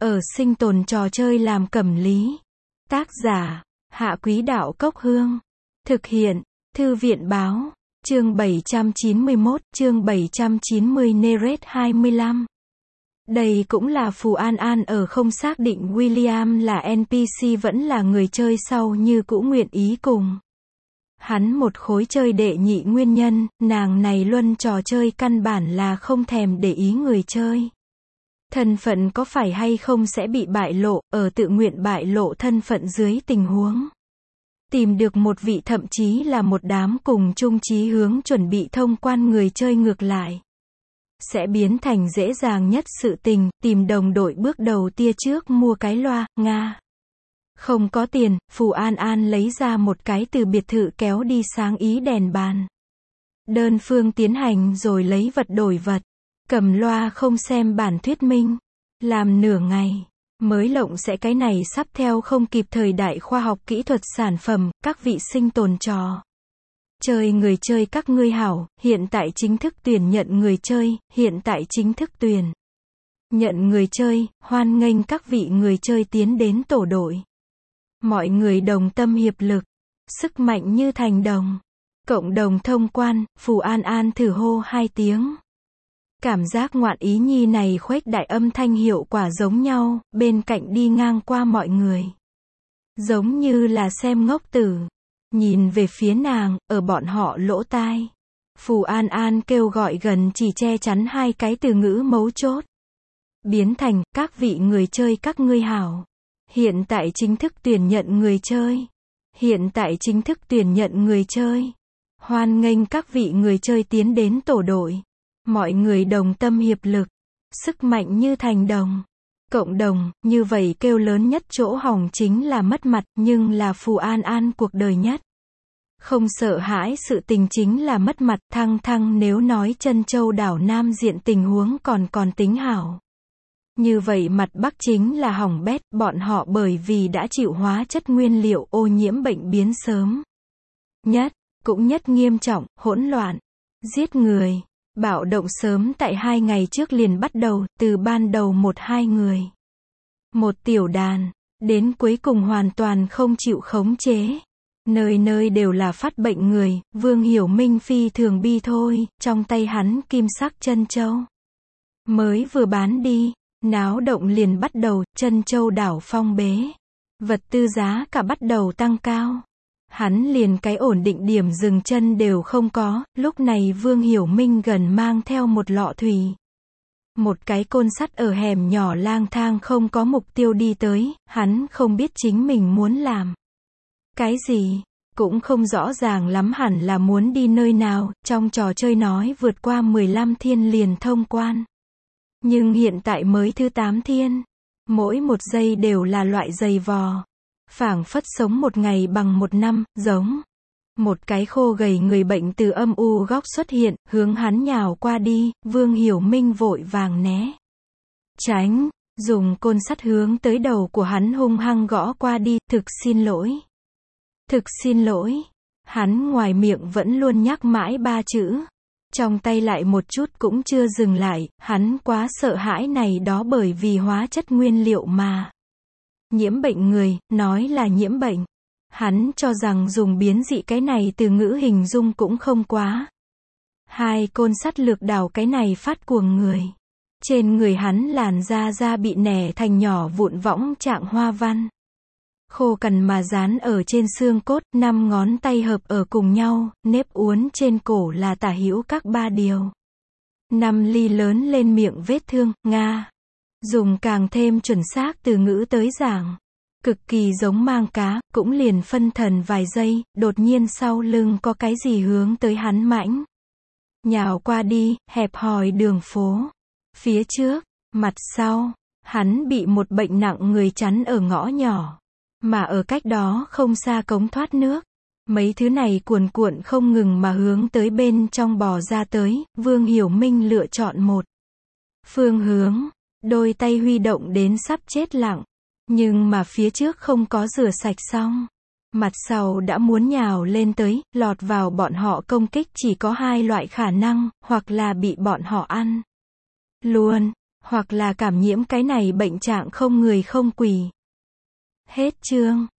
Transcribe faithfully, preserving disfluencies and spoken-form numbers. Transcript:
ở sinh tồn trò chơi làm cẩm lý. Tác giả, Hạ Quý Đạo Cốc Hương. Thực hiện, Thư viện Báo. Chương bảy trăm chín mươi mốt, chương bảy trăm chín mươi Neret hai mươi lăm. Đây cũng là Phù An An ở không xác định William là en pê xê vẫn là người chơi sau như cũ nguyện ý cùng hắn một khối chơi đệ nhị nguyên nhân, nàng này luân trò chơi căn bản là không thèm để ý người chơi. Thân phận có phải hay không sẽ bị bại lộ, ở tự nguyện bại lộ thân phận dưới tình huống. Tìm được một vị thậm chí là một đám cùng chung chí hướng chuẩn bị thông quan người chơi ngược lại. Sẽ biến thành dễ dàng nhất sự tình, tìm đồng đội bước đầu tia trước mua cái loa, Nga. Không có tiền, Phù An An lấy ra một cái từ biệt thự kéo đi sáng ý đèn bàn. Đơn phương tiến hành rồi lấy vật đổi vật. Cầm loa không xem bản thuyết minh. Làm nửa ngày. Mới lộng sẽ cái này sắp theo không kịp thời đại khoa học kỹ thuật sản phẩm, các vị sinh tồn trò. Chơi người chơi các ngươi hảo, hiện tại chính thức tuyển nhận người chơi, hiện tại chính thức tuyển nhận người chơi, hoan nghênh các vị người chơi tiến đến tổ đội. Mọi người đồng tâm hiệp lực, sức mạnh như thành đồng. Cộng đồng thông quan, Phù An An thử hô hai tiếng. Cảm giác ngoạn ý nhi này khuếch đại âm thanh hiệu quả giống nhau, bên cạnh đi ngang qua mọi người. Giống như là xem ngốc tử. Nhìn về phía nàng, ở bọn họ lỗ tai. Phù An An kêu gọi gần chỉ che chắn hai cái từ ngữ mấu chốt. Biến thành, các vị người chơi các ngươi hảo. Hiện tại chính thức tuyển nhận người chơi. Hiện tại chính thức tuyển nhận người chơi. Hoan nghênh các vị người chơi tiến đến tổ đội. Mọi người đồng tâm hiệp lực. Sức mạnh như thành đồng. Cộng đồng, như vậy kêu lớn nhất chỗ hỏng chính là mất mặt, nhưng là Phù An An cuộc đời nhất. Không sợ hãi sự tình chính là mất mặt, thăng thăng nếu nói Trân Châu đảo Nam diện tình huống còn còn tính hảo. Như vậy mặt Bắc chính là hỏng bét, bọn họ bởi vì đã chịu hóa chất nguyên liệu ô nhiễm bệnh biến sớm. Nhất, cũng nhất nghiêm trọng, hỗn loạn, giết người, bạo động sớm tại hai ngày trước liền bắt đầu, từ ban đầu một hai người. Một tiểu đàn, đến cuối cùng hoàn toàn không chịu khống chế. Nơi nơi đều là phát bệnh người, Vương Hiểu Minh phi thường bi thôi, trong tay hắn kim sắc Trân Châu. Mới vừa bán đi. Náo động liền bắt đầu, Trân Châu đảo phong bế. Vật tư giá cả bắt đầu tăng cao. Hắn liền cái ổn định điểm dừng chân đều không có, lúc này Vương Hiểu Minh gần mang theo một lọ thủy. Một cái côn sắt ở hẻm nhỏ lang thang không có mục tiêu đi tới, hắn không biết chính mình muốn làm cái gì, cũng không rõ ràng lắm hẳn là muốn đi nơi nào, trong trò chơi nói vượt qua mười lăm thiên liền thông quan. Nhưng hiện tại mới thứ tám thiên. Mỗi một giây đều là loại giày vò. Phảng phất sống một ngày bằng một năm, giống. Một cái khô gầy người bệnh từ âm u góc xuất hiện, hướng hắn nhào qua đi, Vương Hiểu Minh vội vàng né. Tránh, dùng côn sắt hướng tới đầu của hắn hung hăng gõ qua đi, thực xin lỗi. Thực xin lỗi. Hắn ngoài miệng vẫn luôn nhắc mãi ba chữ. Trong tay lại một chút cũng chưa dừng lại, hắn quá sợ hãi này đó bởi vì hóa chất nguyên liệu mà. Nhiễm bệnh người, nói là nhiễm bệnh. Hắn cho rằng dùng biến dị cái này từ ngữ hình dung cũng không quá. Hai côn sắt lược đảo cái này phát cuồng người. Trên người hắn làn da da bị nẻ thành nhỏ vụn võng trạng hoa văn. Khô cằn mà dán ở trên xương cốt, năm ngón tay hợp ở cùng nhau, nếp uốn trên cổ là tả hữu các ba điều. Năm ly lớn lên miệng vết thương, Nga. Dùng càng thêm chuẩn xác từ ngữ tới giảng. Cực kỳ giống mang cá, cũng liền phân thần vài giây, đột nhiên sau lưng có cái gì hướng tới hắn mãnh. Nhào qua đi, hẹp hòi đường phố. Phía trước, mặt sau, hắn bị một bệnh nặng người chắn ở ngõ nhỏ. Mà ở cách đó không xa cống thoát nước. Mấy thứ này cuồn cuộn không ngừng mà hướng tới bên trong bò ra tới, Vương Hiểu Minh lựa chọn một phương hướng, đôi tay huy động đến sắp chết lặng. Nhưng mà phía trước không có rửa sạch xong. Mặt sau đã muốn nhào lên tới, lọt vào bọn họ công kích chỉ có hai loại khả năng, hoặc là bị bọn họ ăn luôn, hoặc là cảm nhiễm cái này bệnh trạng không người không quỷ. Hết chương.